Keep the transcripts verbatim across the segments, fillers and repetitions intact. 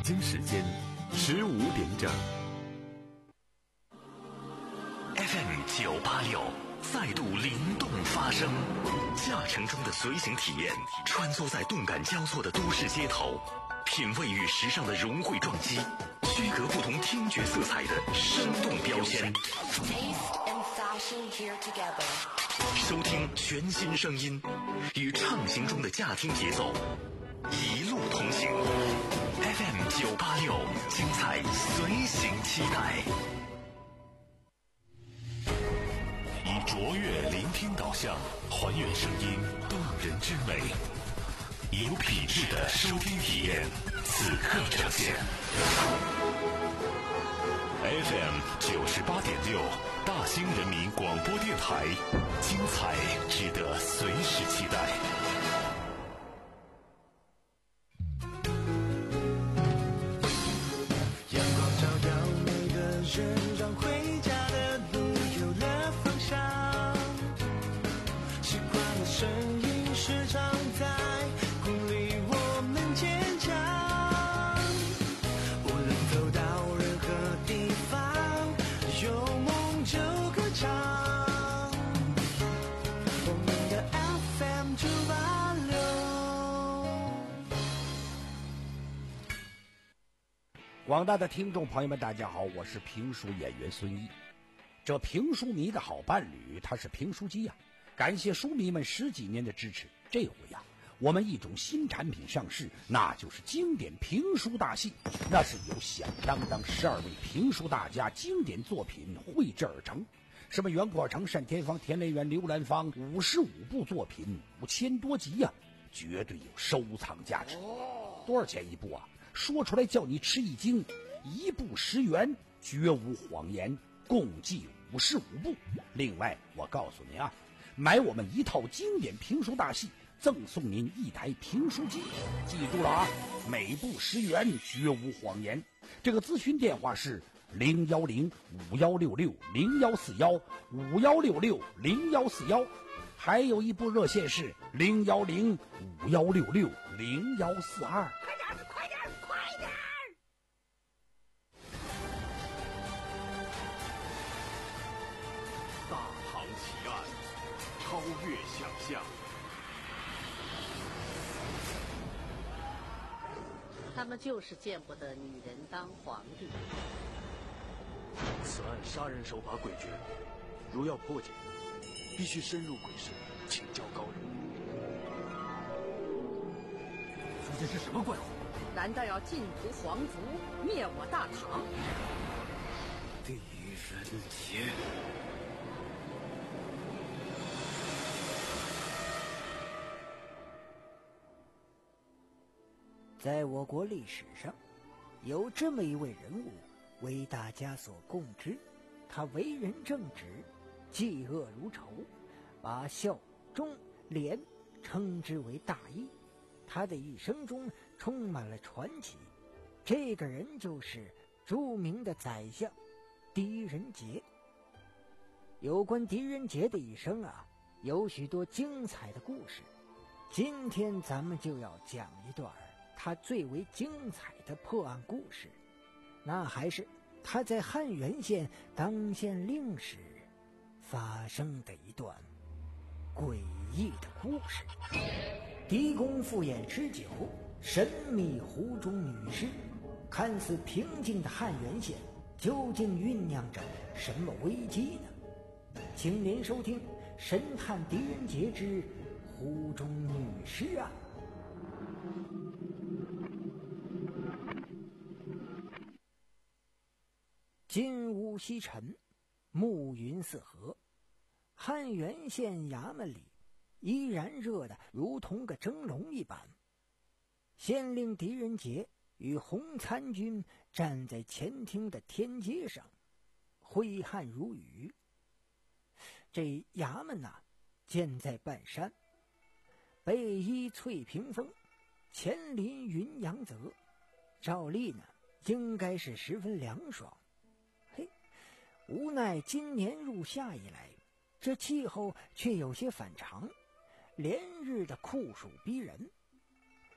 京时间十五点整。 F M 九八六再度灵动发声，驾乘中的随行体验，穿梭在动感交错的都市街头，品味与时尚的融汇撞击，区隔不同听觉色彩的生动标签。收听全新声音，与畅行中的驾听节奏一路同行。F M 九八六，精彩随行期待。以卓越聆听导向，还原声音动人之美，有品质的收听体验，此刻呈现。F M 九十八点六，大兴人民广播电台，精彩值得随时期待。 阳光照耀每个人，让回家的路有了方向。习惯的声音时常在鼓励我们坚强。无论走到任何地方，有梦就歌唱。我们的 F M 九八六。 广大的听众朋友们，大家好，我是评书演员孙一。这评书迷的好伴侣，他是评书机呀、啊。感谢书迷们十几年的支持，这回呀、啊，我们一种新产品上市，那就是经典评书大戏。那是由响当当十二位评书大家经典作品绘制而成，什么袁阔成、单田芳、田连元、刘兰芳，五十五部作品，五千多集呀、啊，绝对有收藏价值。多少钱一部啊？说出来叫你吃一惊，一部十元，绝无谎言，共计五十五部。另外，我告诉您啊，买我们一套经典评书大戏，赠送您一台评书机。记住了啊，每部十元，绝无谎言。这个咨询电话是零幺零五幺六六零幺四幺五幺六六零幺四幺，还有一部热线是零幺零五幺六六零幺四二。快点，快点，快点！ 大唐奇案，超越想象。 他们就是见不得女人当皇帝。 此案杀人手法诡谲，如要破解，必须深入鬼市，请教高人。 究竟是什么怪物？ 难道要尽屠皇族，灭我大唐？ 狄仁杰。 在我国历史上，有这么一位人物为大家所共知，他为人正直，嫉恶如仇，把孝忠廉称之为大义。他的一生中充满了传奇，这个人就是著名的宰相狄仁杰。有关狄仁杰的一生啊，有许多精彩的故事，今天咱们就要讲一段他最为精彩的破案故事，那还是他在汉源县当县令时发生的一段诡异的故事。狄公赴宴吃酒，神秘湖中女尸，看似平静的汉源县究竟酝酿着什么危机呢？请您收听《神探狄仁杰之湖中女尸案》。金乌西沉，暮云四合，汉源县衙门里依然热得如同个蒸笼一般。县令狄仁杰与红参军站在前厅的天阶上，挥汗如雨。这衙门呐、啊，建在半山，背依翠屏峰，前临云阳泽，照例呢应该是十分凉爽。嘿，无奈今年入夏以来，这气候却有些反常，连日的酷暑逼人。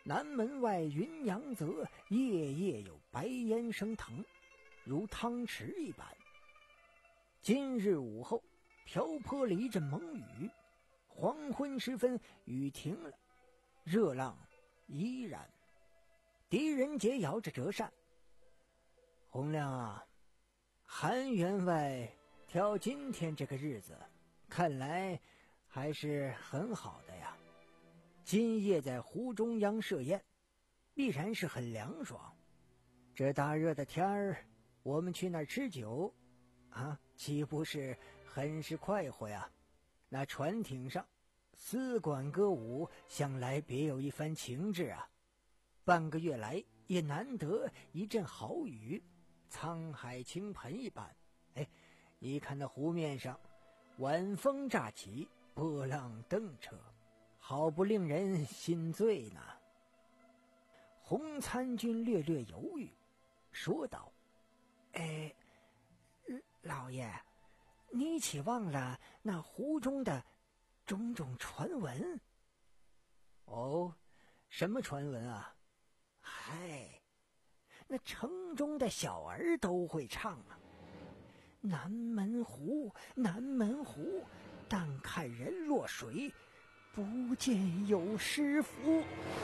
南门外云阳泽，夜夜有白烟升腾，如汤池一般。今日午后，瓢泼了一阵猛雨，黄昏时分，雨停了，热浪依然。狄仁杰摇着折扇：“洪亮啊，韩员外挑今天这个日子，看来还是很好的呀。今夜在湖中央设宴，必然是很凉爽。这大热的天儿，我们去那儿吃酒啊，岂不是很是快活呀？那船艇上丝管歌舞，想来别有一番情致啊。半个月来也难得一阵好雨，沧海倾盆一般。哎，你看那湖面上晚风乍起，波浪蹬扯，好不令人心醉呢。”洪参军略略犹豫，说道：“哎，老爷，你岂忘了那湖中的种种传闻？”“哦，什么传闻啊？”“嗨，那城中的小儿都会唱啊。南门湖，南门湖，但看人落水，不见有诗符。”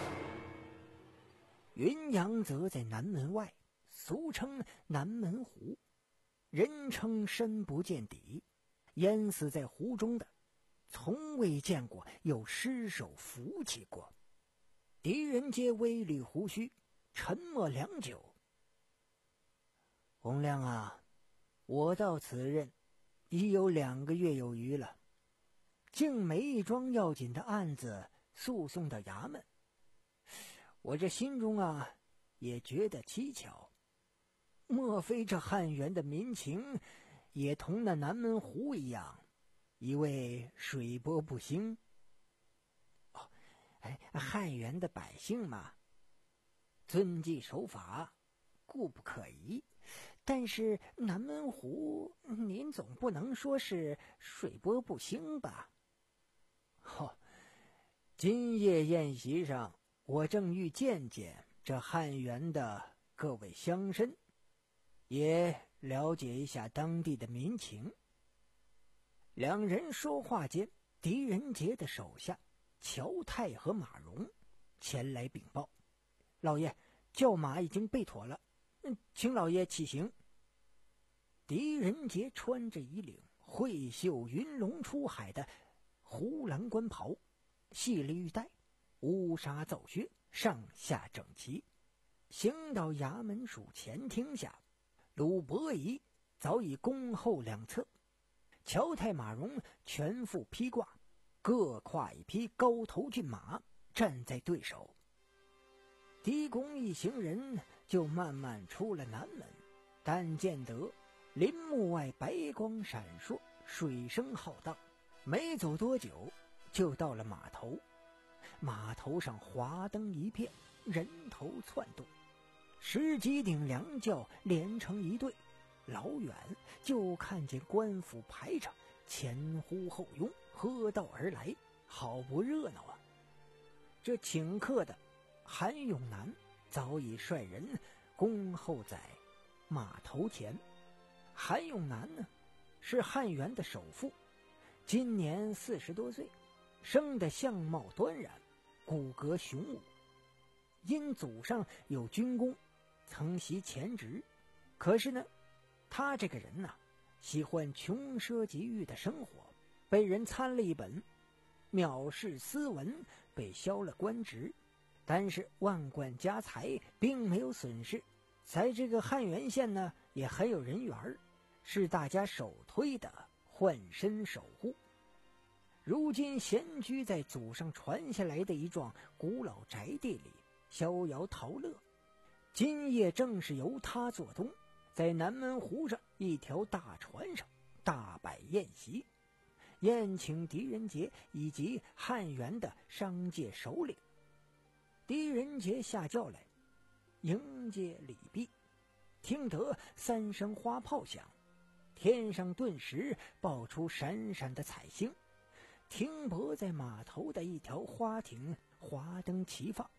云阳则在南门外，俗称南门湖，人称深不见底，淹死在湖中的从未见过有尸首浮起过。狄仁杰微捋胡须，沉默良久。“洪亮啊，我到此任已有两个月有余了，竟没一桩要紧的案子诉讼到衙门，我这心中啊也觉得蹊跷。莫非这汉源的民情也同那南门湖一样，一味水波不兴？”“哦，哎，汉源的百姓嘛，遵纪守法，固不可疑。但是南门湖，您总不能说是水波不兴吧？”“哦，今夜宴席上，我正欲见见这汉源的各位乡绅，也了解一下当地的民情。”两人说话间，狄仁杰的手下乔泰和马荣前来禀报：“老爷，轿马已经备妥了，嗯，请老爷起行。”狄仁杰穿着一领慧袖云龙出海的湖蓝官袍，细了玉带，乌纱皂靴，上下整齐，行到衙门署前厅下，鲁伯仪早已恭候两侧，乔太马荣全副披挂，各跨一匹高头骏马，站在对手。狄公一行人就慢慢出了南门，但见得林木外白光闪烁，水声浩荡，没走多久就到了码头。码头上华灯一片，人头窜动，十几顶凉轿连成一队，老远就看见官府排场前呼后拥，喝道而来，好不热闹啊！这请客的韩永南早已率人恭候在码头前。韩永南呢，是汉源的首富，今年四十多岁，生得相貌端然，骨骼雄武。因祖上有军功，曾袭前职，可是呢，他这个人呐、啊，喜欢穷奢极欲的生活，被人参了一本，藐视斯文，被削了官职。但是万贯家财并没有损失，在这个汉源县呢，也很有人缘，是大家首推的换身守护。如今闲居在祖上传下来的一幢古老宅地里，逍遥陶乐。今夜正是由他做东，在南门湖上一条大船上大摆宴席，宴请狄仁杰以及汉源的商界首领。狄仁杰下轿来迎接礼毕，听得三声花炮响，天上顿时爆出闪闪的彩星，停泊在码头的一条花艇华灯齐放，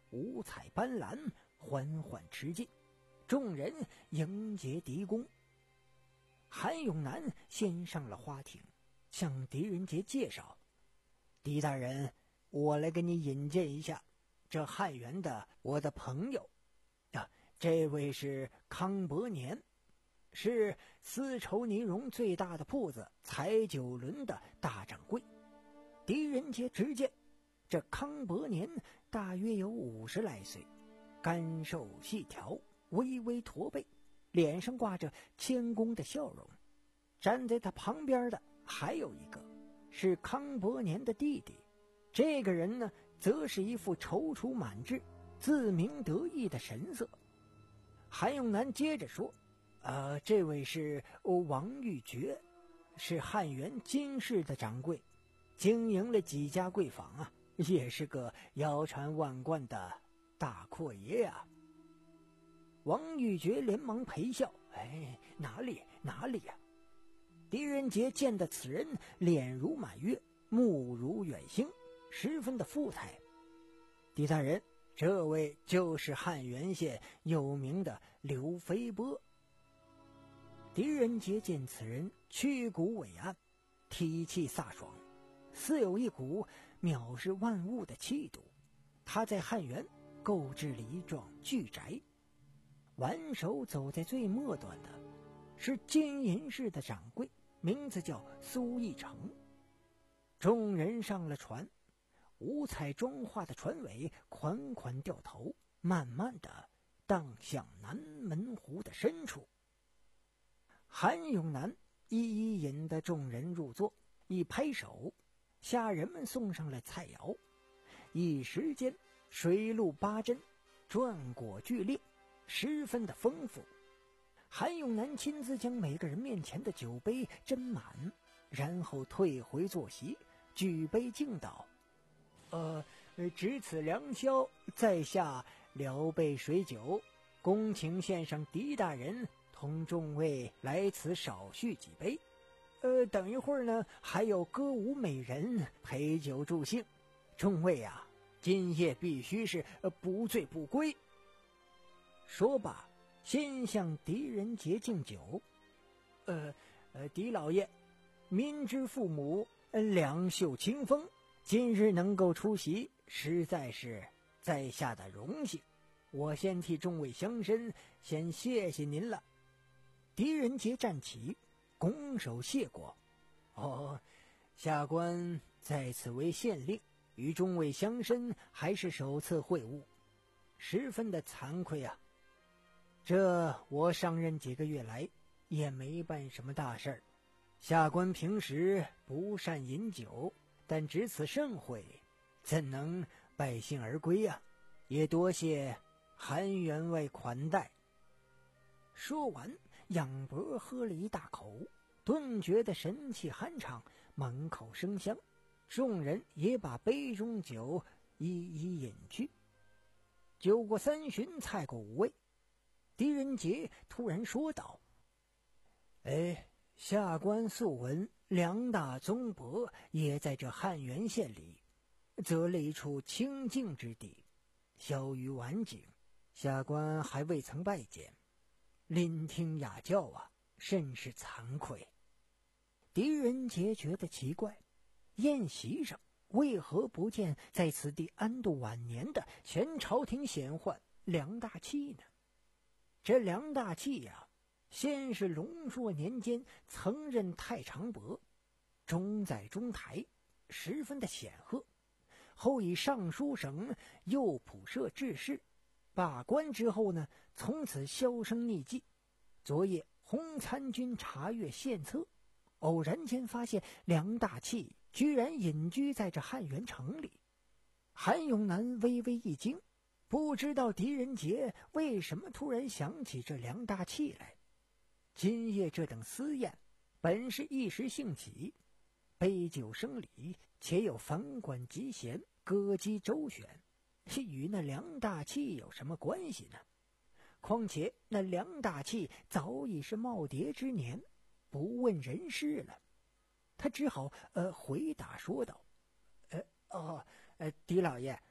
五彩斑斓，缓缓驰进，众人迎接狄公。韩永南先上了花亭，向狄仁杰介绍：狄大人，我来给你引荐一下，这汉源的我的朋友啊，这位是康伯年，是丝绸呢绒最大的铺子彩九轮的大掌柜。狄仁杰只见这康伯年大约有五十来岁，干瘦细条，微微驼背，脸上挂着谦恭的笑容。站在他旁边的还有一个是康伯年的弟弟，这个人呢，则是一副踌躇满志、自鸣得意的神色。韩永南接着说：呃，这位是王玉珏，是汉源金氏的掌柜，经营了几家贵坊啊，也是个谣传万贯的大阔爷呀、啊。王玉珏连忙陪笑：哎，哪里哪里呀、啊！狄仁杰见得此人脸如满月，目如远星，十分的富态。狄大人，这位就是汉源县有名的刘飞波。狄仁杰见此人曲骨伟岸，体气飒爽，似有一股藐视万物的气度。他在汉源购置了一幢巨宅，挽手走在最末端的是金银市的掌柜，名字叫苏义成。众人上了船，五彩妆化的船尾款款掉头，慢慢的荡向南门湖的深处。韩永南一一引得众人入座，一拍手，下人们送上了菜肴。一时间水陆八珍，馔果俱列，十分的丰富。韩永南亲自将每个人面前的酒杯斟满，然后退回坐席，举杯敬道：呃，值此良宵，在下聊备水酒，恭请献上狄大人同众位来此少叙几杯。呃，等一会儿呢，还有歌舞美人陪酒助兴，众位啊，今夜必须是不醉不归。说罢，先向狄仁杰敬酒。呃呃，狄老爷，民之父母，两袖清风，今日能够出席，实在是在下的荣幸。我先替众位乡绅先谢谢您了。狄仁杰站起，拱手谢过。哦，下官在此为县令，与众位乡绅还是首次会晤，十分的惭愧啊。这我上任几个月来也没办什么大事儿，下官平时不善饮酒，但值此盛会，怎能败兴而归啊？也多谢韩员外款待。说完，仰脖喝了一大口，顿觉得神气酣畅，满口生香。众人也把杯中酒一一饮去。酒过三巡，菜过五味，狄仁杰突然说道：哎，下官素闻梁大宗伯也在这汉源县里择了一处清静之地，小于晚景，下官还未曾拜见，聆听雅教啊，甚是惭愧。狄仁杰觉得奇怪，宴席上为何不见在此地安度晚年的前朝廷显宦梁大器呢？这梁大器呀、啊，先是隆朔年间曾任太常伯，中在中台，十分的显赫。后以尚书省右仆射致仕，罢官之后呢，从此销声匿迹。昨夜洪参军查阅献策，偶然间发现梁大器居然隐居在这汉源城里。韩永南微微一惊，不知道狄仁杰为什么突然想起这梁大器来。今夜这等私宴，本是一时兴起，杯酒生礼，且有房管集贤，歌姬周旋，与那梁大器有什么关系呢？况且那梁大器早已是耄耋之年，不问人事了。他只好呃回答说道：呃哦呃狄老爷，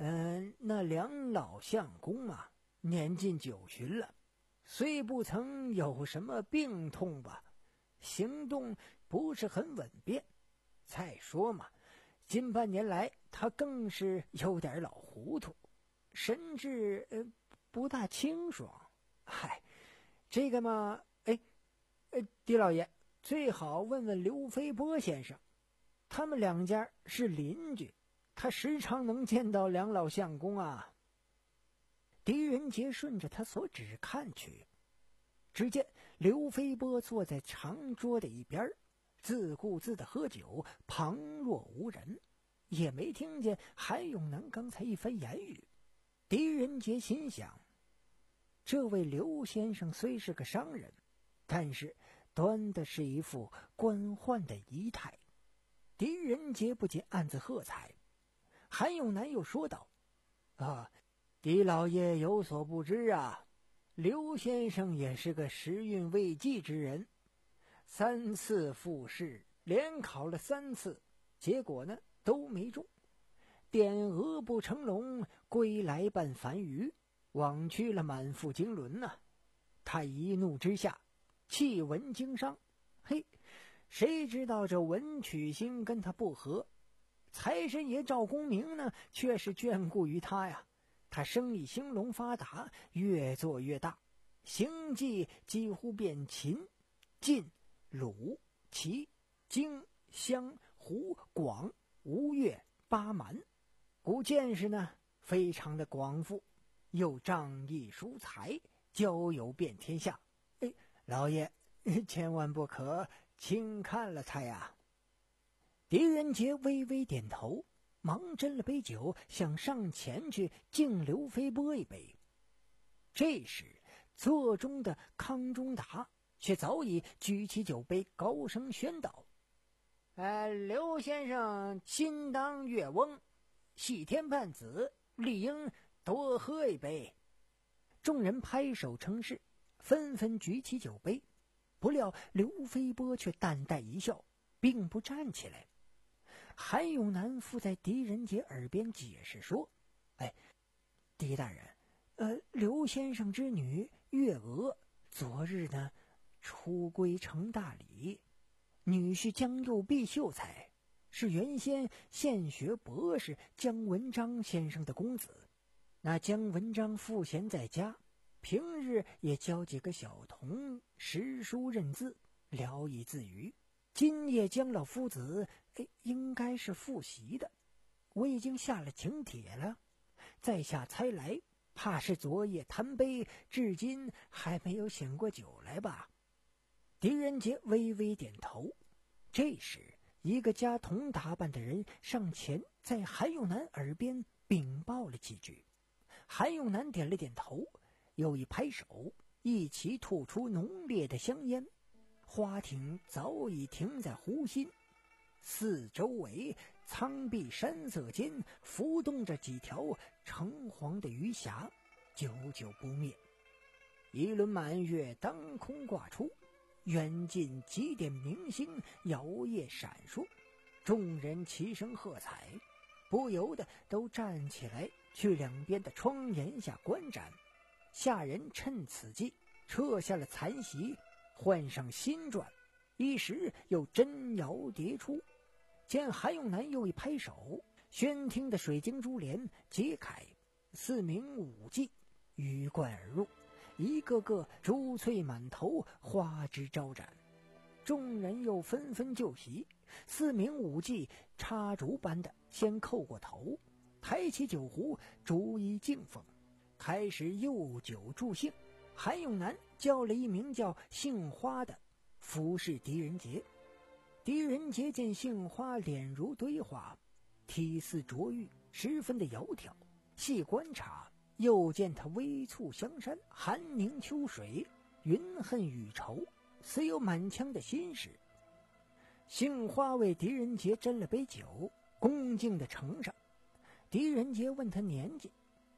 嗯、呃，那梁老相公啊，年近九旬了，虽不曾有什么病痛吧，行动不是很稳便。再说嘛，近半年来他更是有点老糊涂，神志呃不大清爽。嗨，这个嘛，哎，呃，狄老爷最好问问刘飞波先生，他们两家是邻居，他时常能见到梁老相公啊。狄仁杰顺着他所指看去，只见刘飞波坐在长桌的一边，自顾自的喝酒，旁若无人，也没听见韩永南刚才一番言语。狄仁杰心想，这位刘先生虽是个商人，但是端的是一副官宦的仪态。狄仁杰不禁暗自喝彩。韩永南又说道：啊，狄老爷有所不知啊，刘先生也是个时运未济之人，三次复试，连考了三次，结果呢都没中，点鹅不成龙，归来半凡鱼，枉去了满腹经纶呐、啊。他一怒之下弃文经商，嘿，谁知道这文曲星跟他不合，财神爷赵公明呢却是眷顾于他呀。他生意兴隆发达，越做越大，行迹几乎遍秦、晋、鲁、齐、荆、襄、胡、广、吴越、巴蛮，故见识呢非常的广富，又仗义疏财，交友遍天下。哎，老爷千万不可轻看了他呀。狄仁杰微微点头，忙斟了杯酒，想上前去敬刘飞波一杯。这时座中的康中达却早已举起酒杯，高声宣道：呃，刘先生心当月翁，系天半子，理应多喝一杯。众人拍手称是，纷纷举起酒杯。不料刘飞波却淡淡一笑，并不站起来。韩永南附在狄仁杰耳边解释说：哎，狄大人，呃，刘先生之女月娥昨日呢出归成大礼，女婿江右弼秀才是原先现学博士姜文章先生的公子。那姜文章赋闲在家，平日也教几个小童识书认字，聊以自娱。今夜姜老夫子哎，应该是复习的，我已经下了请帖了，在下猜来，怕是昨夜贪杯，至今还没有醒过酒来吧。狄仁杰微微点头。这时一个家童打扮的人上前，在韩永南耳边禀报了几句。韩永南点了点头，又一拍手，一起吐出浓烈的香烟。花艇早已停在湖心，四周围苍碧山色间浮动着几条橙黄的鱼霞，久久不灭。一轮满月当空挂出，远近几点明星摇曳闪烁，众人齐声喝彩，不由得都站起来去两边的窗檐下观展。下人趁此机撤下了残席，换上新馔，一时又真摇叠出。见韩永南又一拍手，宣厅的水晶珠帘揭开，四名舞伎鱼贯而入，一个个珠翠满头，花枝招展。众人又纷纷就席，四名舞伎插竹般的先扣过头，抬起酒壶逐一敬奉，开始诱酒助兴。韩永南叫了一名叫杏花的服侍狄仁杰。狄仁杰见杏花脸如堆花，体似琢玉，十分的窈窕，细观察又见他微蹙香山，寒凝秋水，云恨雨愁，似有满腔的心事。杏花为狄仁杰斟了杯酒，恭敬地呈上。狄仁杰问他年纪：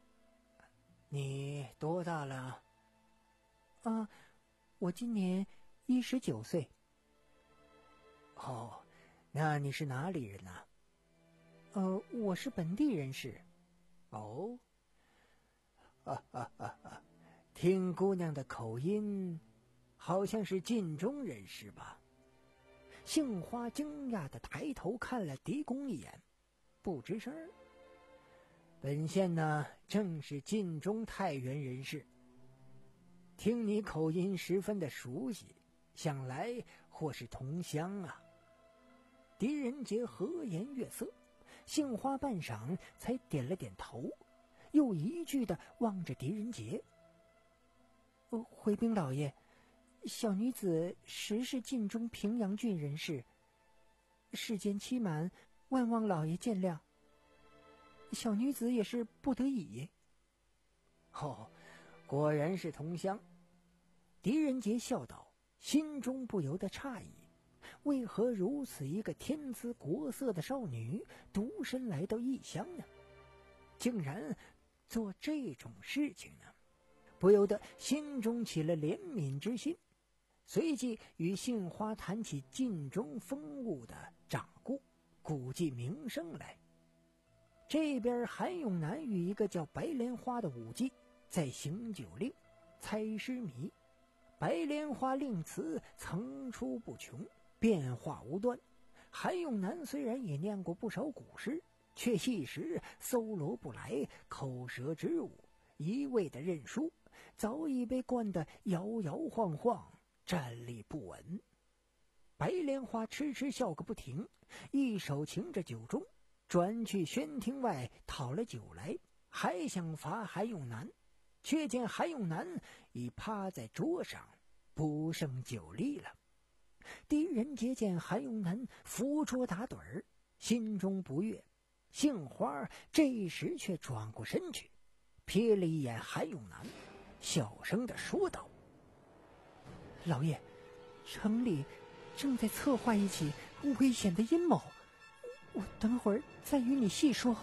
你多大了？啊，我今年一十九岁。哦，那你是哪里人呢、啊？呃，我是本地人士。 哦，啊啊啊啊！听姑娘的口音，好像是晋中人士吧？杏花惊讶地抬头看了狄公一眼，不吱声。本县呢，正是晋中太原人士。听你口音十分的熟悉，想来或是同乡啊。狄仁杰和颜悦色，杏花半晌才点了点头，又一句的望着狄仁杰。哦，回禀老爷，小女子实是晋中平阳郡人士，世间欺瞒，万望老爷见谅。小女子也是不得已。哦，果然是同乡。狄仁杰笑道，心中不由得诧异，为何如此一个天姿国色的少女独身来到异乡呢？竟然做这种事情呢？不由得心中起了怜悯之心，随即与杏花谈起晋中风物的掌故、古迹名声来。这边韩永南与一个叫白莲花的武妓在行酒令、猜诗谜。白莲花令词层出不穷，变化无端。韩永南虽然也念过不少古诗，却一时搜罗不来，口舌之误，一味的认输，早已被灌得摇摇晃晃，站立不稳。白莲花痴痴笑个不停，一手擎着酒盅，转去轩厅外讨了酒来，还想罚韩永南，却见韩永南已趴在桌上，不胜酒力了。狄仁杰见韩永南扶桌打盹儿，心中不悦，杏花这时却转过身去，瞥了一眼韩永南，小声地说道：老爷，城里正在策划一起危险的阴谋，我等会儿再与你细说。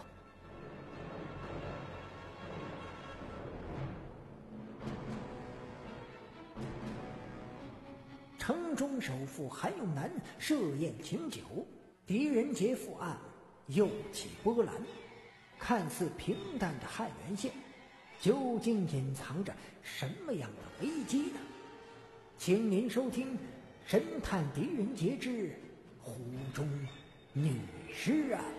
城中首富韩永南设宴请酒，狄仁杰赴案，又起波澜。看似平淡的汉源县，究竟隐藏着什么样的危机呢？请您收听《神探狄仁杰之湖中女尸案》。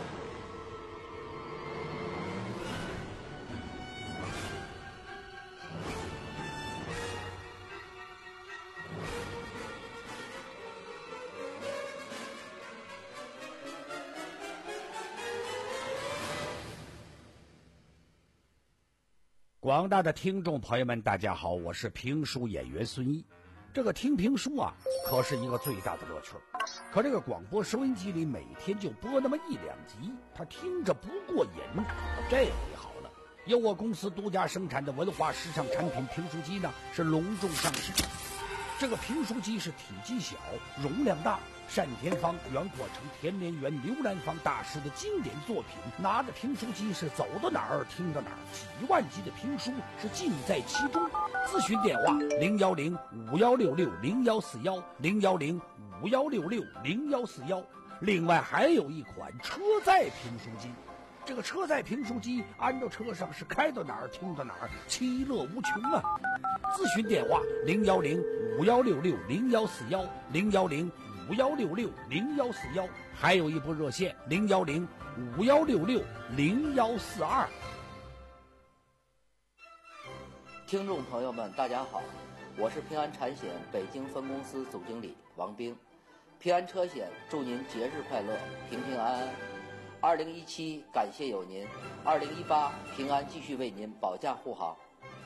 广大的听众朋友们，大家好，我是评书演员孙一。这个听评书啊，可是一个最大的乐趣。可这个广播收音机里每天就播那么一两集，他听着不过瘾。这回好了，由我公司独家生产的文化时尚产品评书机呢，是隆重上市。这个评书机是体积小，容量大，单田芳、袁阔成、田连元、刘兰芳大师的经典作品，拿着评书机是走到哪儿听到哪儿，几万集的评书是尽在其中。咨询电话零幺零五幺六六零幺四幺零幺零五幺六六零幺四幺。另外还有一款车载评书机，这个车载评书机安到车上是开到哪儿听到哪儿，其乐无穷啊！咨询电话零幺零五幺六六零幺四幺零幺零五幺六六零幺四幺，还有一部热线零幺零五幺六六零幺四二。 听众朋友们，大家好，我是平安产险北京分公司总经理王兵。平安车险祝您节日快乐，平平安安。二零一七感谢有您，二零一八平安继续为您保驾护航。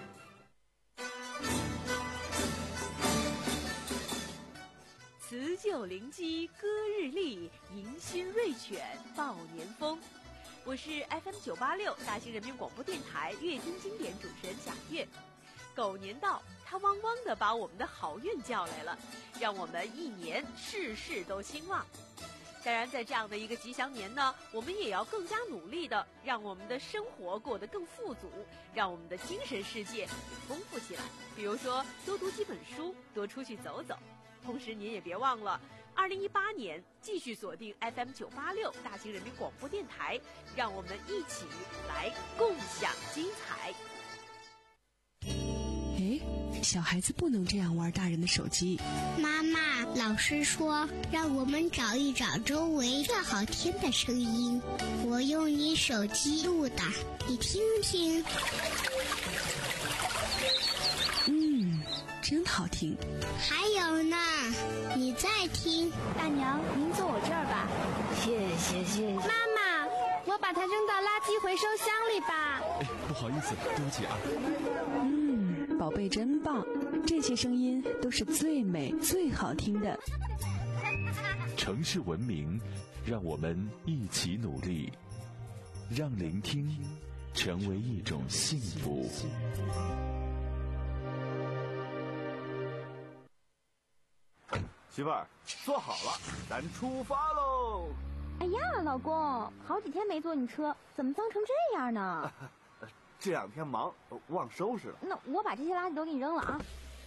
辞旧临机歌日丽，迎新瑞犬报年风。我是 F M 九八六大兴人民广播电台阅听经典主持人贾月。狗年到，它汪汪地把我们的好运叫来了，让我们一年事事都兴旺。当然在这样的一个吉祥年呢，我们也要更加努力的让我们的生活过得更富足，让我们的精神世界也丰富起来。比如说多读几本书，多出去走走。同时您也别忘了二零一八年继续锁定 F M 九八六大型人民广播电台，让我们一起来共享精彩。 哎，小孩子不能这样玩大人的手机。 妈妈，老师说让我们找一找周围最好听的声音，我用你手机录的，你听听。 嗯，真好听。 还有呢，你再听。 大娘，您坐我这儿吧。 谢谢谢谢。 妈妈，我把它扔到垃圾回收箱里吧。 哎，不好意思，对不起啊。 嗯，宝贝真棒，这些声音都是最美最好听的。 城市文明，让我们一起努力，让聆听成为一种幸福。 媳妇儿，坐好了，咱出发喽！ 哎呀，老公，好几天没坐你车，怎么脏成这样呢？ 这两天忙，忘收拾了。 那我把这些垃圾都给你扔了啊！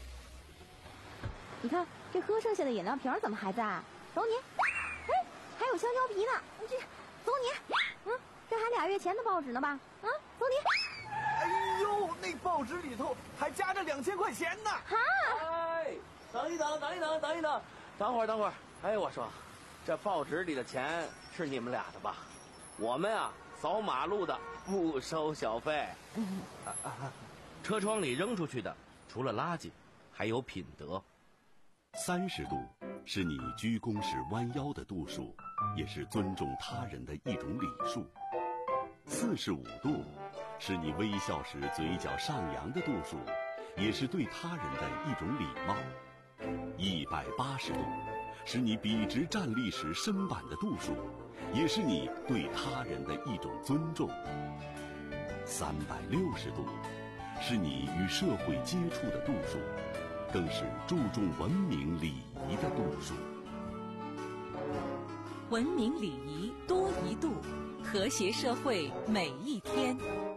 你看，这喝剩下的饮料瓶怎么还在？走你！哎，还有香蕉皮呢，这走你！嗯，这还俩月前的报纸呢吧？啊，走你！ 哎呦，那报纸里头还夹着两千块钱呢！ 哈！ 哎，等一等，等一等，等一等，等会儿，等会儿。哎，我说，这报纸里的钱是你们俩的吧？我们啊，扫马路的不收小费。车窗里扔出去的，除了垃圾，还有品德。 三十度是你鞠躬时弯腰的度数，也是尊重他人的一种礼数。四十五度是你微笑时嘴角上扬的度数，也是对他人的一种礼貌。一百八十度是你笔直站立时身板的度数，也是你对他人的一种尊重。三百六十度是你与社会接触的度数，更是注重文明礼仪的度数。 文明礼仪多一度，和谐社会每一天。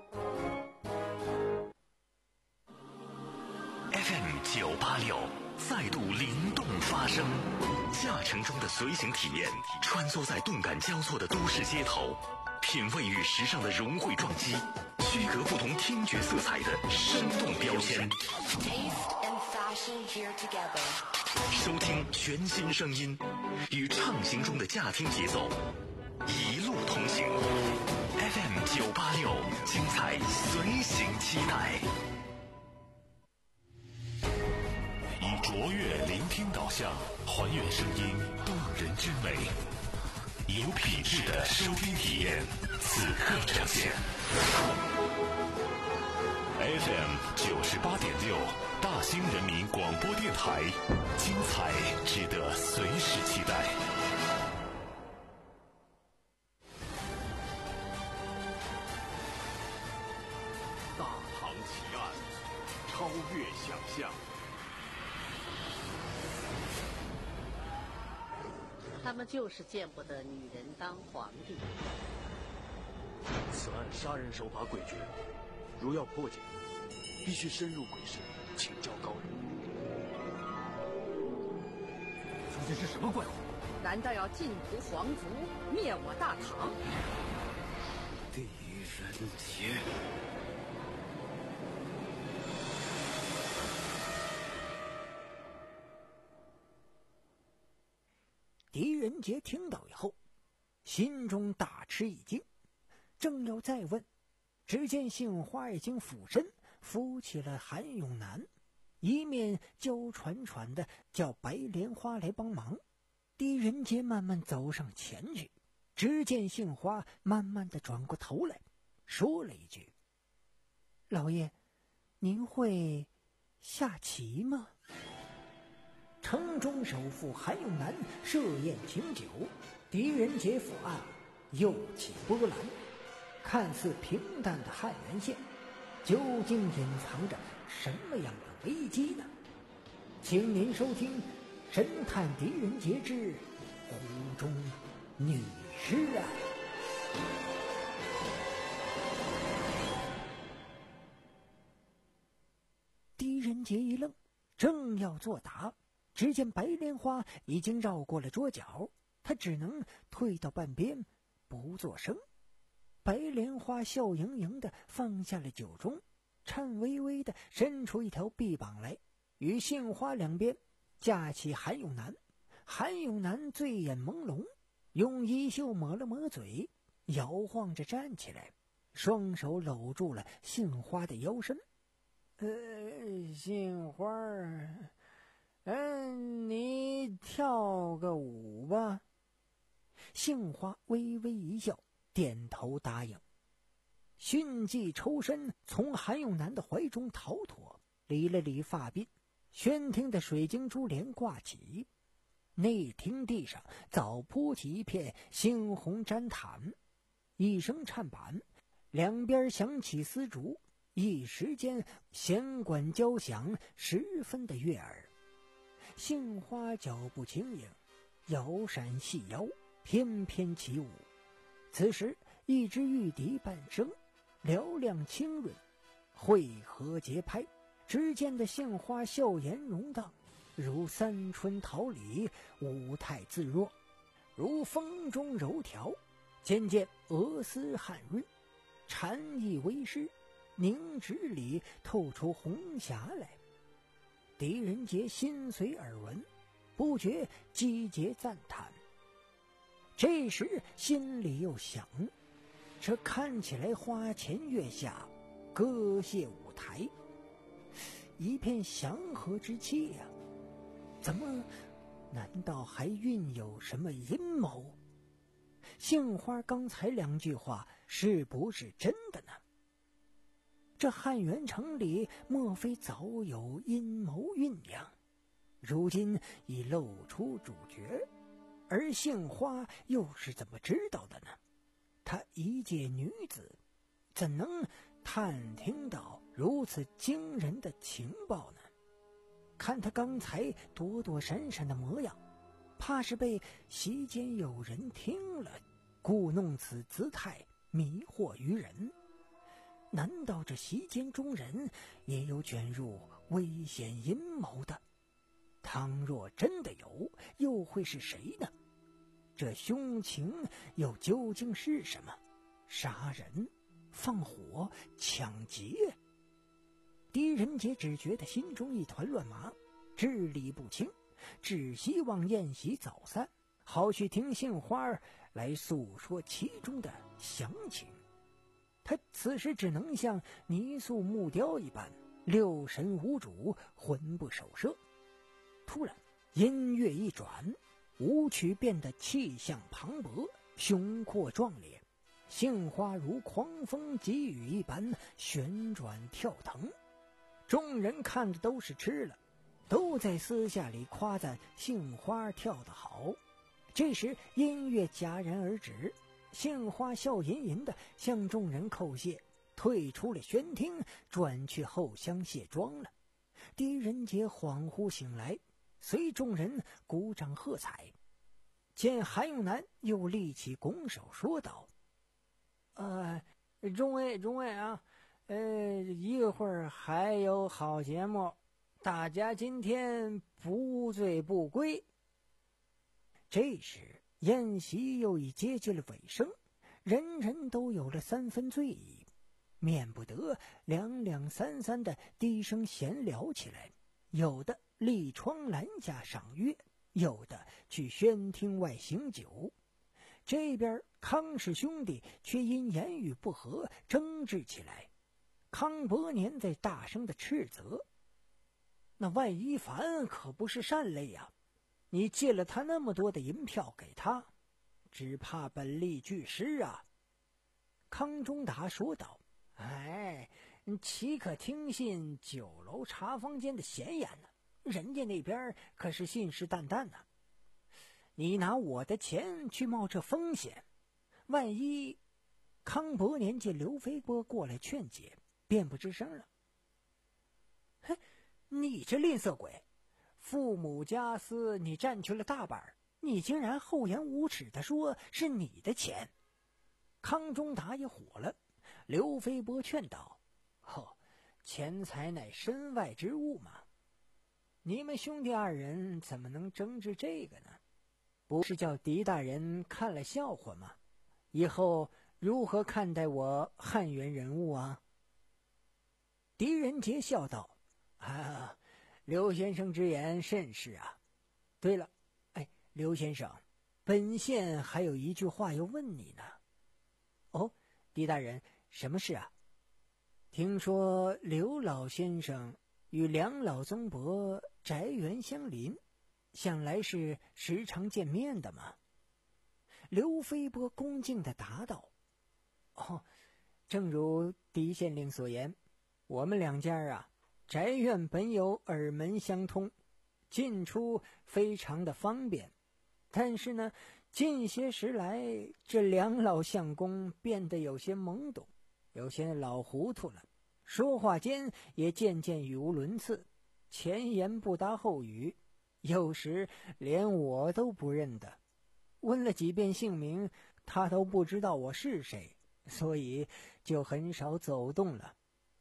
F M 九八六再度灵动发声，驾乘中的随行体验，穿梭在动感交错的都市街头，品味与时尚的融汇撞击，区隔不同听觉色彩的生动标签。收听全新声音，与畅行中的驾听节奏，一路同行。F M 九八六，精彩随行期待。 以卓越聆听导向，还原声音动人之美，有品质的收听体验，此刻呈现。F M 九十八点六，大兴人民广播电台，精彩值得随时期待。 大唐奇案，超越想象。 他们就是见不得女人当皇帝。 此案杀人手法诡谲，如要破解，必须深入鬼市，请教高人。 究竟是什么怪物？ 难道要尽屠皇族，灭我大唐？ 狄仁杰。 狄仁杰听到以后，心中大吃一惊，正要再问，只见杏花已经俯身扶起了韩永南，一面娇喘喘的叫白莲花来帮忙。狄仁杰慢慢走上前去，只见杏花慢慢的转过头来，说了一句：“老爷，您会下棋吗？”城中首富韩永南设宴请酒，狄仁杰府案又起波澜。看似平淡的汉源县，究竟隐藏着什么样的危机呢？请您收听《神探狄仁杰之湖中女尸案》。狄仁杰一愣，正要作答， 只见白莲花已经绕过了桌角，他只能退到半边不作声。白莲花笑盈盈地放下了酒盅，颤巍巍地伸出一条臂膀来，与杏花两边架起韩永南。韩永南醉眼朦胧，用衣袖抹了抹嘴，摇晃着站起来，双手搂住了杏花的腰身。呃，杏花儿，嗯，你跳个舞吧。杏花微微一笑，点头答应。迅即抽身从韩永南的怀中逃脱，理了理发鬓，宣厅的水晶珠帘挂起，内厅地上早铺起一片猩红毡毯，一声颤板，两边响起丝竹，一时间弦管交响，十分的悦耳。杏花脚步轻盈，摇闪细腰，翩翩起舞。此时一支玉笛半声，嘹亮清润，汇合节拍，只见的杏花笑颜容荡，如三春桃李，舞态自若，如风中柔条，渐渐鹅丝汉润，禅意为师，凝脂里透出红霞来。狄仁杰心随耳闻，不觉击节赞叹。这时心里又想，这看起来花前月下，歌榭舞台，一片祥和之气呀、啊，怎么难道还蕴有什么阴谋？杏花刚才两句话是不是真的呢？这汉元城里莫非早有阴谋酝酿，如今已露出主角，而杏花又是怎么知道的呢？她一介女子，怎能探听到如此惊人的情报呢？看她刚才躲躲闪闪的模样，怕是被席间有人听了，故弄此姿态，迷惑于人。难道这席间中人也有卷入危险阴谋的？倘若真的有，又会是谁呢？这凶情又究竟是什么？杀人、放火、抢劫？狄仁杰只觉得心中一团乱麻，支理不清，只希望宴席早散，好去听杏花来诉说其中的详情。他此时只能像泥塑木雕一般，六神无主，魂不守舍。突然音乐一转，舞曲变得气象磅礴，雄阔壮烈，杏花如狂风急雨一般旋转跳腾。众人看的都是吃了，都在私下里夸赞杏花跳得好。这时音乐戛然而止，杏花笑吟吟地向众人叩谢，退出了宣厅，转去后厢卸妆了。狄仁杰恍惚醒来，随众人鼓掌喝彩。见韩永南又立起拱手说道：呃，众位众位啊，呃，一会儿还有好节目，大家今天不醉不归。这时宴席又已接近了尾声，人人都有了三分醉意，免不得两两三三的低声闲聊起来，有的立窗栏下赏月，有的去宣厅外行酒。这边康氏兄弟却因言语不合争执起来。康伯年在大声的斥责：那万一凡可不是善类呀、啊，你借了他那么多的银票给他，只怕本利俱失啊。康中达说道：哎，岂可听信酒楼茶坊间的闲言呢？人家那边可是信誓旦旦呢、啊。你拿我的钱去冒这风险，万一……康伯年见刘飞波过来劝解，便不吱声了。嘿，你这吝啬鬼，父母家私你占去了大半，你竟然厚颜无耻地说是你的钱。康中达也火了。刘飞波劝道：哦，钱财乃身外之物嘛， 你们兄弟二人怎么能争执这个呢？不是叫狄大人看了笑话吗？以后如何看待我汉源人物啊？狄仁杰笑道：啊，刘先生之言甚是啊。对了，哎，刘先生，本县还有一句话要问你呢。哦，狄大人，什么事啊？听说刘老先生与梁老宗伯宅园相邻，想来是时常见面的嘛。刘飞波恭敬地答道：哦，正如狄县令所言，我们两家啊，宅院本有耳门相通，进出非常的方便。但是呢，近些时来，这梁老相公变得有些懵懂，有些老糊涂了，说话间也渐渐语无伦次，前言不搭后语，有时连我都不认得。问了几遍姓名，他都不知道我是谁，所以就很少走动了。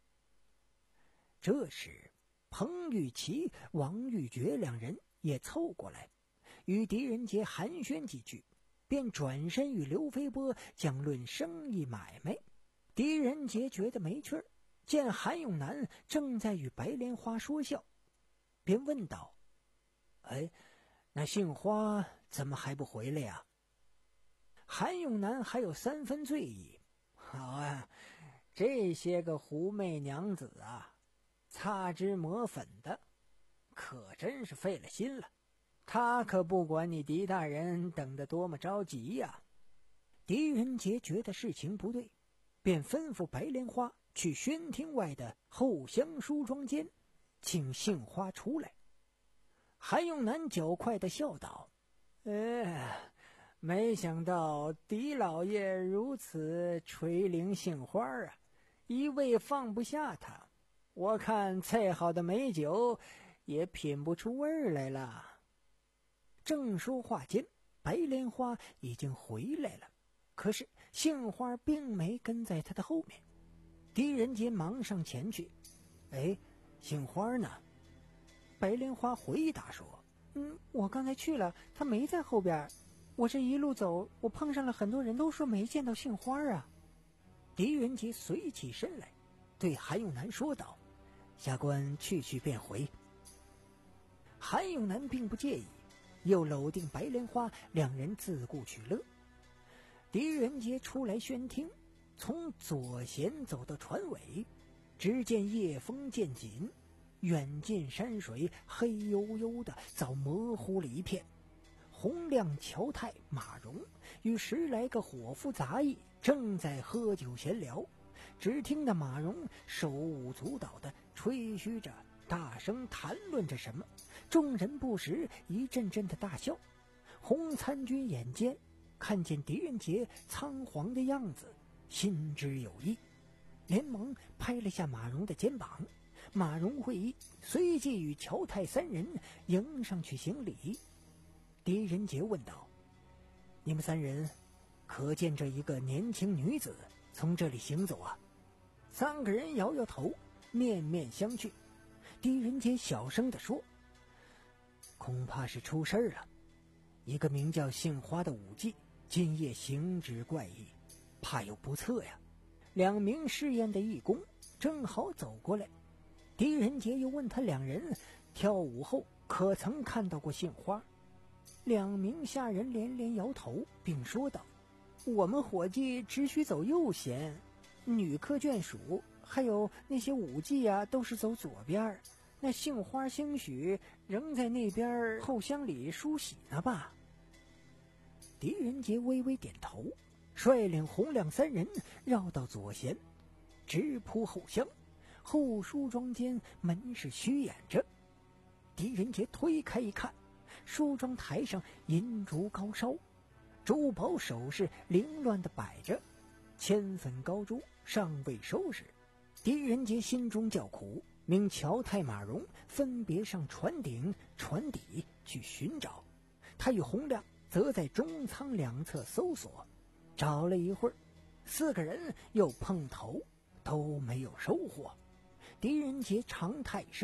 这时彭玉琪、王玉珏两人也凑过来，与狄仁杰寒暄几句，便转身与刘飞波讲论生意买卖。狄仁杰觉得没趣儿，见韩永南正在与白莲花说笑，便问道：哎，那杏花怎么还不回来呀？韩永南还有三分醉意：好啊，这些个狐媚娘子啊，擦脂抹粉的，可真是费了心了。他可不管你狄大人等得多么着急呀。狄仁杰觉得事情不对，便吩咐白莲花去宣厅外的后厢梳妆间，请杏花出来。韩永南较快地笑道：哎，没想到狄老爷如此垂怜杏花啊，一味放不下他，我看再好的美酒也品不出味儿来了。正说话间，白莲花已经回来了，可是杏花并没跟在他的后面。狄仁杰忙上前去：哎，杏花呢？白莲花回答说：嗯，我刚才去了，他没在后边。我这一路走，我碰上了很多人，都说没见到杏花啊。狄仁杰随起身来，对韩永南说道：下官去去便回。韩永南并不介意，又搂定白莲花，两人自顾取乐。狄仁杰出来宣厅，从左贤走到船尾，只见夜风渐紧，远近山水黑黝黝的，早模糊了一片。洪亮、乔太、马荣与十来个伙夫杂役正在喝酒闲聊，只听得马荣手舞足蹈的吹嘘着，大声谈论着什么，众人不时一阵阵的大笑。洪参军眼尖，看见狄仁杰仓皇的样子，心知有意，连忙拍了下马荣的肩膀。马荣会意，随即与乔太三人迎上去行礼。狄仁杰问道：你们三人可见这一个年轻女子从这里行走啊？三个人摇摇头，面面相觑。狄仁杰小声地说：恐怕是出事了。一个名叫杏花的武妓今夜行止怪异，怕有不测呀。两名试验的义工正好走过来，狄仁杰又问他两人跳舞后可曾看到过杏花。两名下人连连摇头，并说道：我们伙计只许走右贤，女客眷属还有那些舞妓啊，都是走左边，那杏花兴许仍在那边后厢里梳洗呢吧。狄仁杰微微点头，率领洪亮三人绕到左贤，直扑后厢。后梳妆间门是虚掩着，狄仁杰推开一看，梳妆台上银烛高烧，珠宝首饰凌乱地摆着，铅粉高珠尚未收拾。狄仁杰心中叫苦，命乔太、马荣分别上船顶、船底去寻找，他与洪亮则在中舱两侧搜索。找了一会儿，四个人又碰头，都没有收获。狄仁杰长叹一声，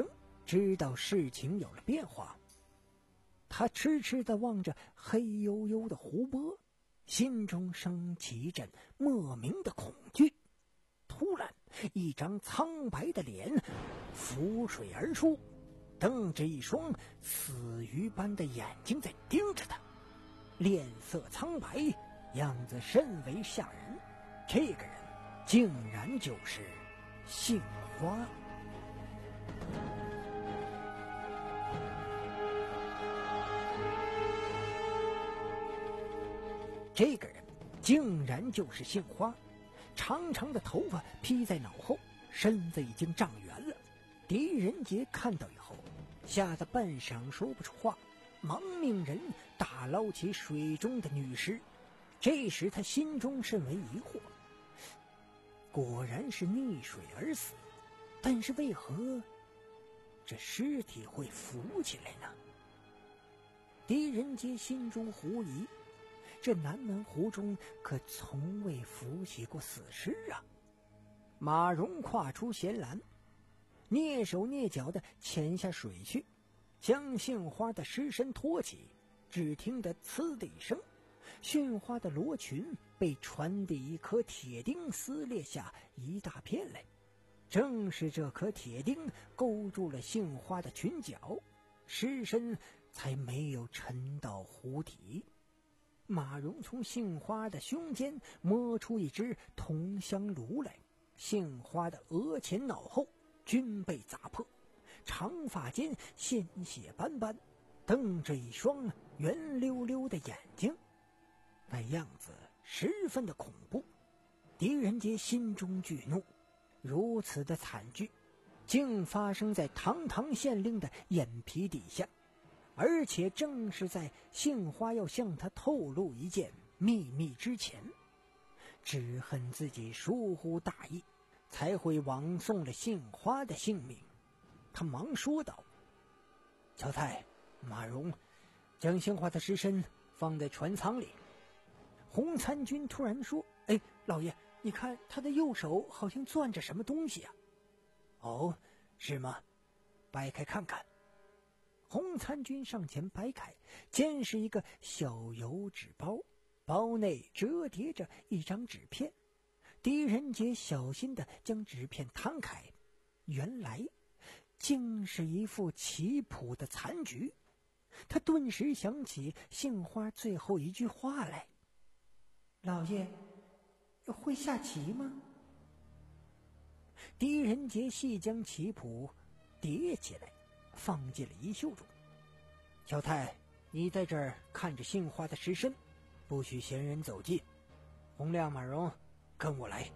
知道事情有了变化。他痴痴地望着黑黝黝的湖泊，心中升起一阵莫名的恐惧。突然，一张苍白的脸浮水而出，瞪着一双死鱼般的眼睛在盯着他，脸色苍白，样子甚为吓人。这个人竟然就是杏花。这个人竟然就是杏花，长长的头发披在脑后，身子已经长圆了。狄仁杰看到以后，吓得半晌说不出话，忙命人打捞起水中的女尸。这时他心中甚为疑惑，果然是溺水而死，但是为何这尸体会浮起来呢？狄仁杰心中狐疑，这南门湖中可从未浮起过死尸啊！马蓉跨出舷栏，蹑手蹑脚地潜下水去，将杏花的尸身托起。只听得呲的一声，杏花的罗裙被船底一颗铁钉撕裂下一大片来。正是这颗铁钉勾住了杏花的裙角，尸身才没有沉到湖底。马蓉从杏花的胸间摸出一只铜香炉来，杏花的额前脑后均被砸破，长发间鲜血斑斑，瞪着一双圆溜溜的眼睛，那样子十分的恐怖。狄仁杰心中惧怒，如此的惨剧竟发生在堂堂县令的眼皮底下，而且正是在杏花要向他透露一件秘密之前。只恨自己疏忽大意，才会枉送了杏花的性命。他忙说道：乔太、马蓉，将杏花的尸身放在船舱里。洪参军突然说：哎，老爷，你看他的右手好像攥着什么东西啊？哦，是吗？掰开看看。洪参军上前掰开，见是一个小油纸包，包内折叠着一张纸片。狄仁杰小心地将纸片摊开，原来竟是一副棋谱的残局。他顿时想起杏花最后一句话来：老爷会下棋吗？狄仁杰细将棋谱叠起来，放进了衣袖中。小太，你在这儿看着杏花的尸身，不许闲人走近。洪亮、马蓉，跟我来。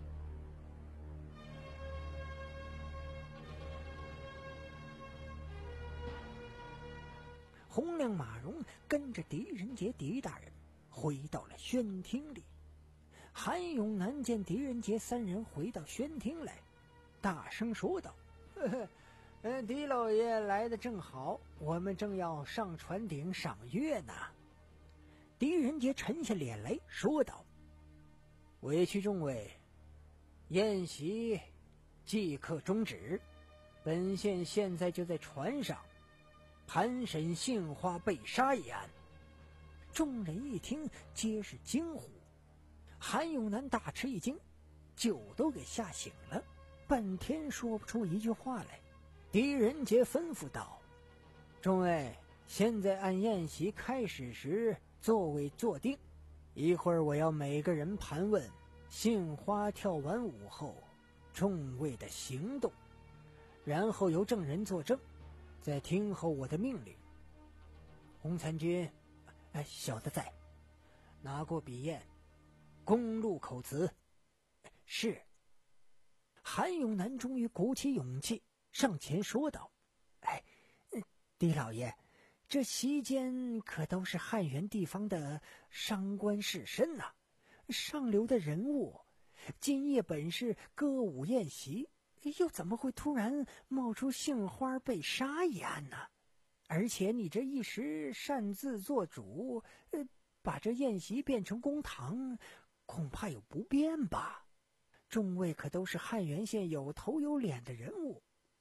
洪亮、马蓉跟着狄仁杰、狄大人回到了宣厅里。韩永南见狄仁杰三人回到宣厅来，大声说道：呵呵，呃，狄老爷来的正好，我们正要上船顶赏月呢。狄仁杰沉下脸来说道：委屈众位，宴席即刻终止，本县现在就在船上盘审杏花被杀一案。众人一听皆是惊呼，韩永南大吃一惊，酒都给吓醒了，半天说不出一句话来。狄仁杰吩咐道：众位，现在按宴席开始时座位坐定，一会儿我要每个人盘问杏花跳完舞后众位的行动，然后由证人作证，再听候我的命令。洪参军，哎，小的在。拿过笔砚，公录口词。是。韩永南终于鼓起勇气上前说道：哎，狄老爷，这席间可都是汉源地方的商官士绅呐、啊，上流的人物，今夜本是歌舞宴席，又怎么会突然冒出杏花被杀一案呢？而且你这一时擅自做主，呃，把这宴席变成公堂，恐怕有不便吧？众位可都是汉源县有头有脸的人物，我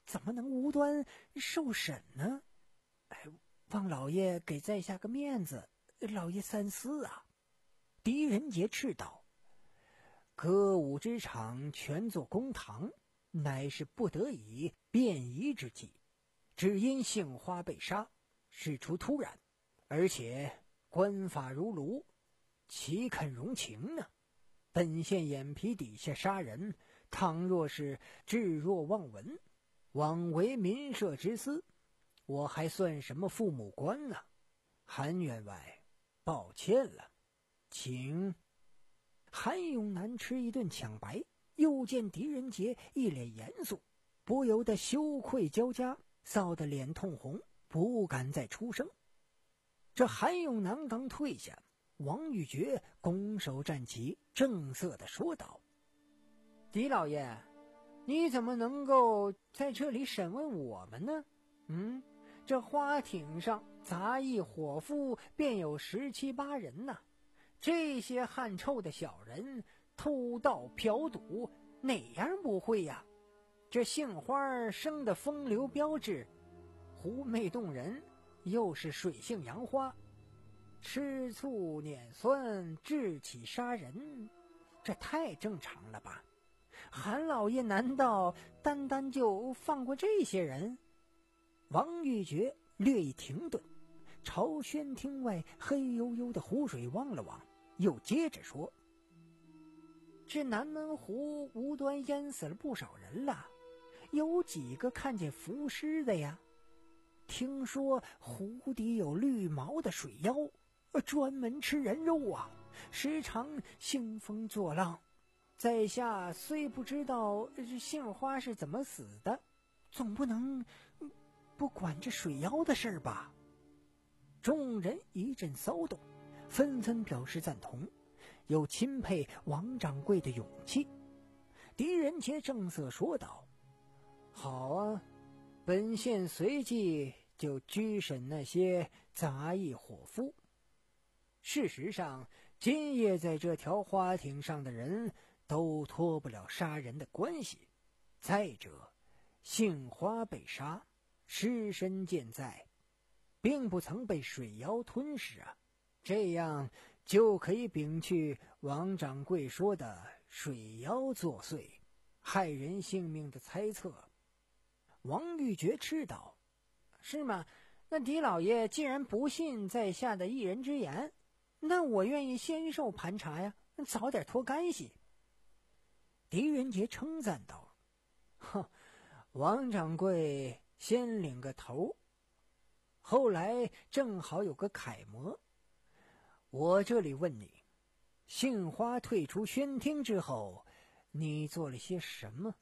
怎么能无端受审呢？哎，望老爷给在下个面子，老爷三思啊！狄仁杰斥道：“歌舞之场全作公堂，乃是不得已便移之计。只因杏花被杀，事出突然，而且官法如炉，岂肯容情呢？本县眼皮底下杀人，倘若是置若罔闻，枉为民社之私，我还算什么父母官呢？韩员外，抱歉了，请。”韩永南吃一顿抢白，又见狄仁杰一脸严肃，不由得羞愧交加，臊得脸通红，不敢再出声。这韩永南刚退下，王玉珏拱手站起，正色地说道：“狄老爷，你怎么能够在这里审问我们呢？嗯，这花艇上杂役伙夫便有十七八人呢。这些汗臭的小人偷盗嫖赌，哪样不会呀？这杏花生的风流标致，狐媚动人，又是水性杨花，吃醋碾酸，智起杀人，这太正常了吧？韩老爷难道单单就放过这些人？”王玉珏略一停顿，朝轩厅外黑黝黝的湖水望了望，又接着说：“这南门湖无端淹死了不少人了，有几个看见浮尸的呀？听说湖底有绿毛的水妖，专门吃人肉啊，时常兴风作浪。在下虽不知道杏花是怎么死的，总不能不管这水妖的事吧？”众人一阵骚动，纷纷表示赞同，又钦佩王掌柜的勇气。狄仁杰正色说道：“好啊，本县随即就拘审那些杂役伙夫。事实上，今夜在这条花艇上的人都脱不了杀人的关系。再者，杏花被杀，尸身健在，并不曾被水妖吞噬啊，这样就可以摒去王掌柜说的水妖作祟，害人性命的猜测。”王玉珏斥道：“是吗？那狄老爷既然不信在下的一人之言，那我愿意先受盘查呀，早点脱干系。”狄仁杰称赞道：“哼，王掌柜先领个头，后来正好有个楷模。我这里问你，杏花退出轩厅之后，你做了些什么？”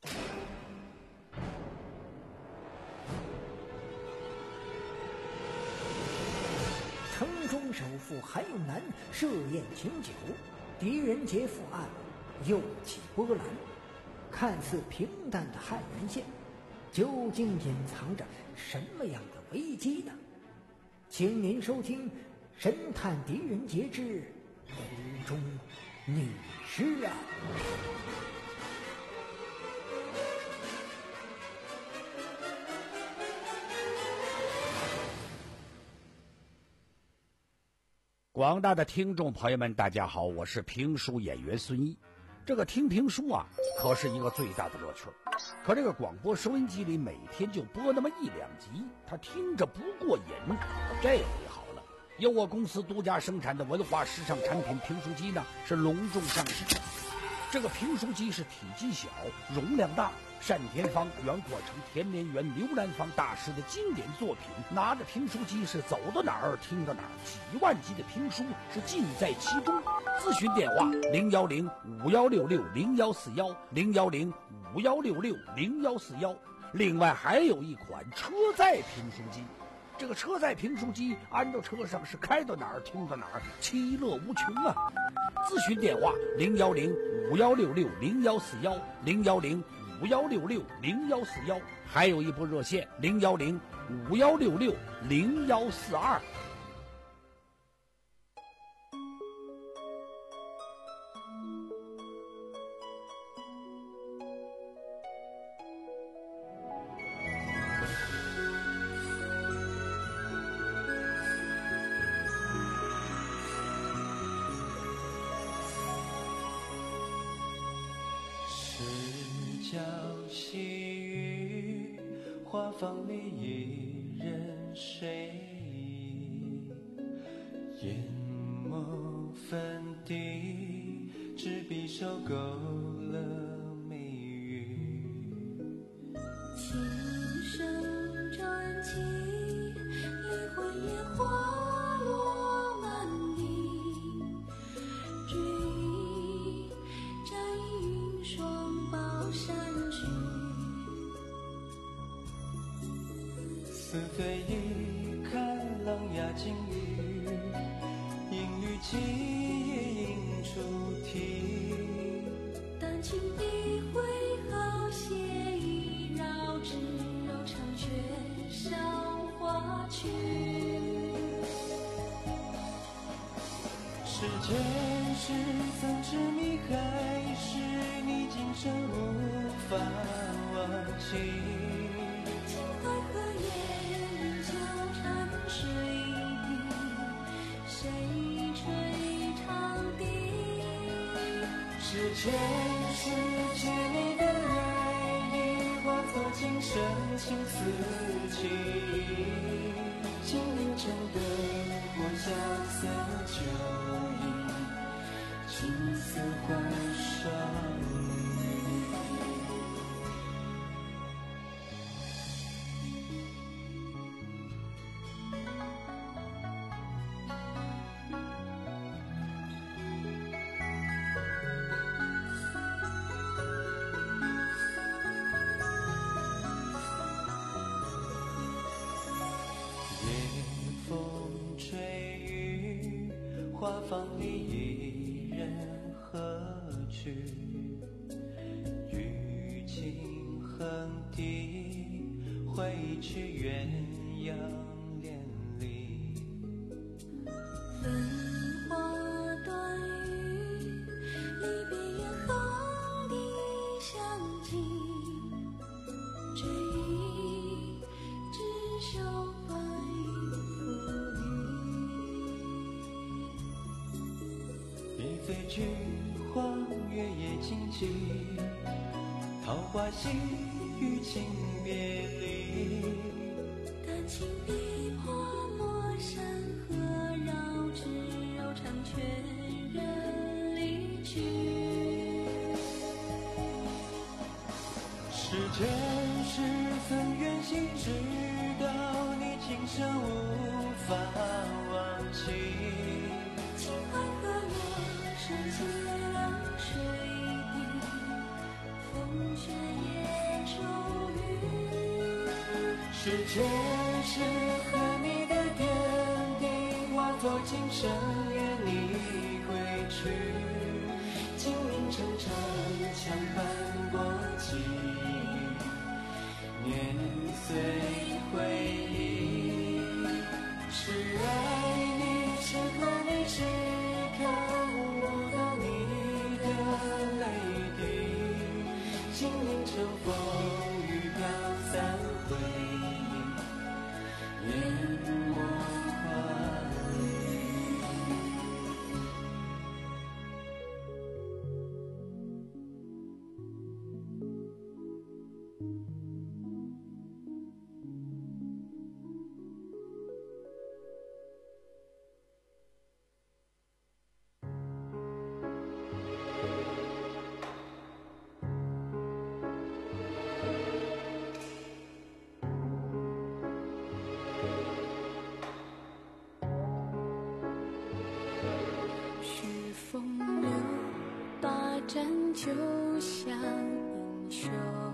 城中首富韩永南设宴请酒，狄仁杰赴案，又起波澜。看似平淡的汉源县，究竟隐藏着什么样的危机呢？请您收听《神探狄仁杰之湖中女尸案》。 广大的听众朋友们，大家好，我是评书演员孙一。这个听评书啊，可是一个最大的乐趣。可这个广播收音机里每天就播那么一两集，他听着不过瘾。这回好了，由我公司独家生产的文化时尚产品评书机呢，是隆重上市。这个评书机是体积小，容量大，单田芳、袁阔成、田连元、刘兰芳大师的经典作品。拿着评书机是走到哪儿听到哪儿，几万集的评书是尽在其中。咨询电话零幺零五幺六六零幺四幺零幺零五幺六六零幺四幺。另外还有一款车载评书机，这个车载评书机安到车上是开到哪儿听到哪儿，其乐无穷啊！咨询电话零幺零五幺六六零幺四幺零幺零五幺六六零幺四幺，还有一部热线零幺零五幺六六零幺四二。 小细雨，花房里一人睡意，眼眸粉底，执笔手勾勒眉宇。 琴声转起，一回烟花落满地，追忆摘云双抱山去。 似飞一看琅琊金玉，音律起也应出题。 丹青一回好写意，绕指柔成绝笑花曲。 是前世曾执迷，还是你今生无法忘记？ 青苔和烟交缠水滴，谁吹长笛？ 是前世借你的爱意，化作今生情丝起。金陵城的我萧瑟旧忆，青丝换双羽。花房里一人何去？雨尽横笛，挥去鸳鸯连理。 分花断语，离别烟横笛相近，追忆执手翻云覆雨。 一飞菊花，月夜静寂，桃花溪与情别离。 丹青笔泼墨山河，绕指柔肠却人离去。 是前世曾缘惜，直到你今生无法忘记。 青苔和落是接了水滴，风雪也骤雨。 是前世和你的点滴，化作今生愿你归去。金陵城城墙斑驳记忆，年岁回忆。是爱你，是和你，是看不到你的泪滴。金陵城风雨飘散回忆，淹没花雨。 是风流大战，就像英雄。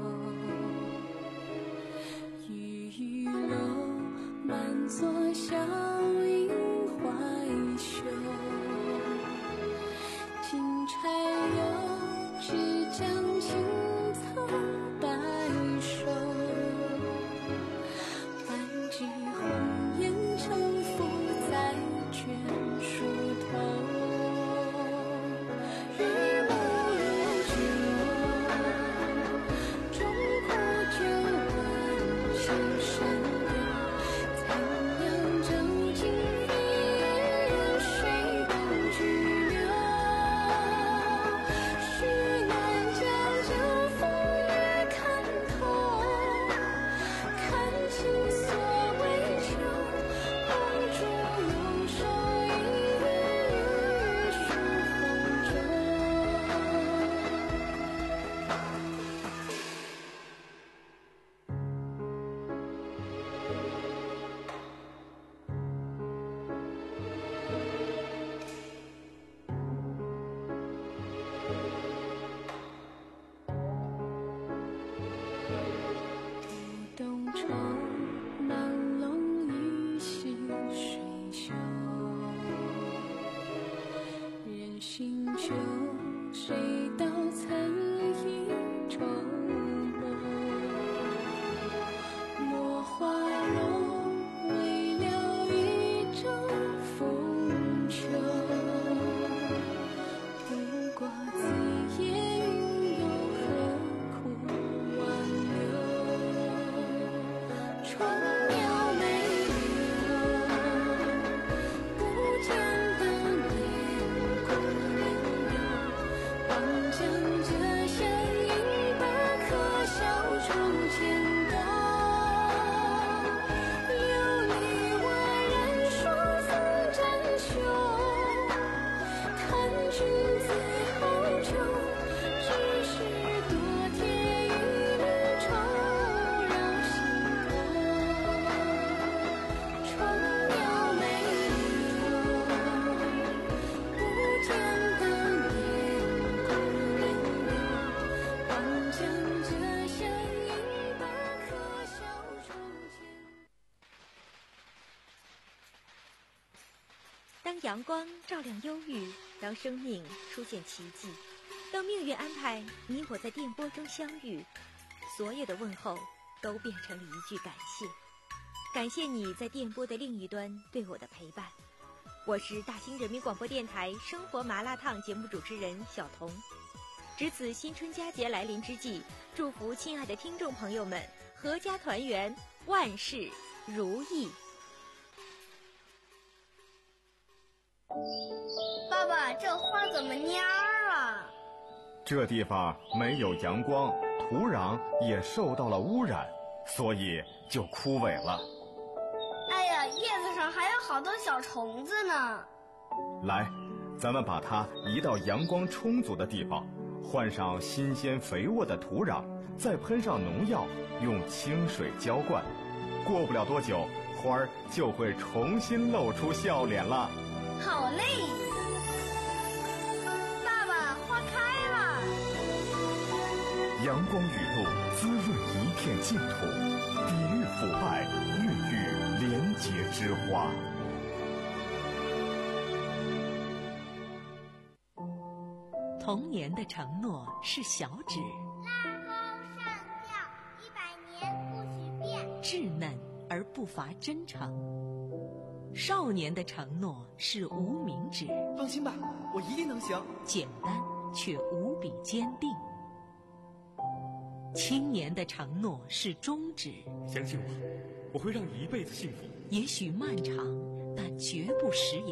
雨雨楼满座，笑迎怀袖。金钗又只将青草白首，半枝红颜成负在眷属头。日暮如酒，终苦酒问青山柳。残阳正当阳光照亮忧郁，当生命出现奇迹，当命运安排你我在电波中相遇，所有的问候都变成了一句感谢。感谢你在电波的另一端对我的陪伴。我是大兴人民广播电台生活麻辣烫节目主持人小彤。值此新春佳节来临之际，祝福亲爱的听众朋友们阖家团圆，万事如意。 爸爸，这花怎么蔫儿了？ 这地方没有阳光，土壤也受到了污染，所以就枯萎了。 哎呀，叶子上还有好多小虫子呢。 来，咱们把它移到阳光充足的地方，换上新鲜肥沃的土壤，再喷上农药，用清水浇灌。过不了多久，花儿就会重新露出笑脸了。 好嘞！爸爸，花开了。 阳光雨露滋润一片净土，抵御腐败，孕育廉洁之花。 童年的承诺是小指， 拉钩上吊，一百年不许变， 稚嫩而不乏真诚。少年的承诺是无名指， 放心吧，我一定能行。 简单却无比坚定。青年的承诺是中指， 相信我，我会让你一辈子幸福。 也许漫长，但绝不食言。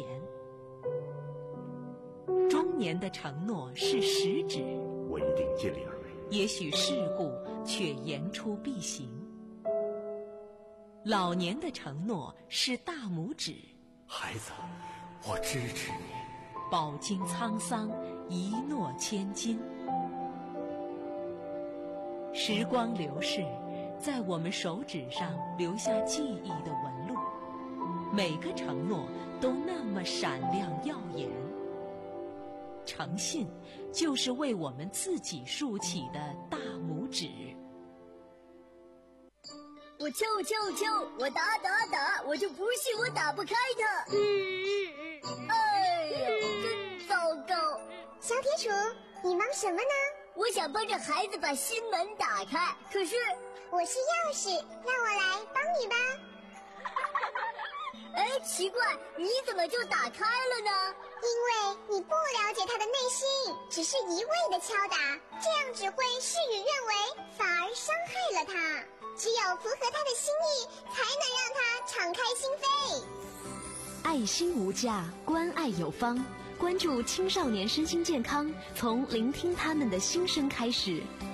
中年的承诺是食指， 我一定尽力而为。 也许世故，却言出必行。老年的承诺是大拇指， 孩子，我支持你。 饱经沧桑，一诺千金。时光流逝，在我们手指上留下记忆的纹路，每个承诺都那么闪亮耀眼。诚信就是为我们自己竖起的大拇指。 我敲我敲我敲，我打打打，我就不信我打不开它。嗯，哎呀，真糟糕！ 小铁鼠，你忙什么呢？ 我想帮着孩子把心门打开，可是我是钥匙，让我来帮你吧。 哎，奇怪，你怎么就打开了呢？ 因为你不了解他的内心，只是一味的敲打，这样只会事与愿违，反而伤害了他。只有符合他的心意，才能让他敞开心扉。 爱心无价，关爱有方。关注青少年身心健康，从聆听他们的心声开始。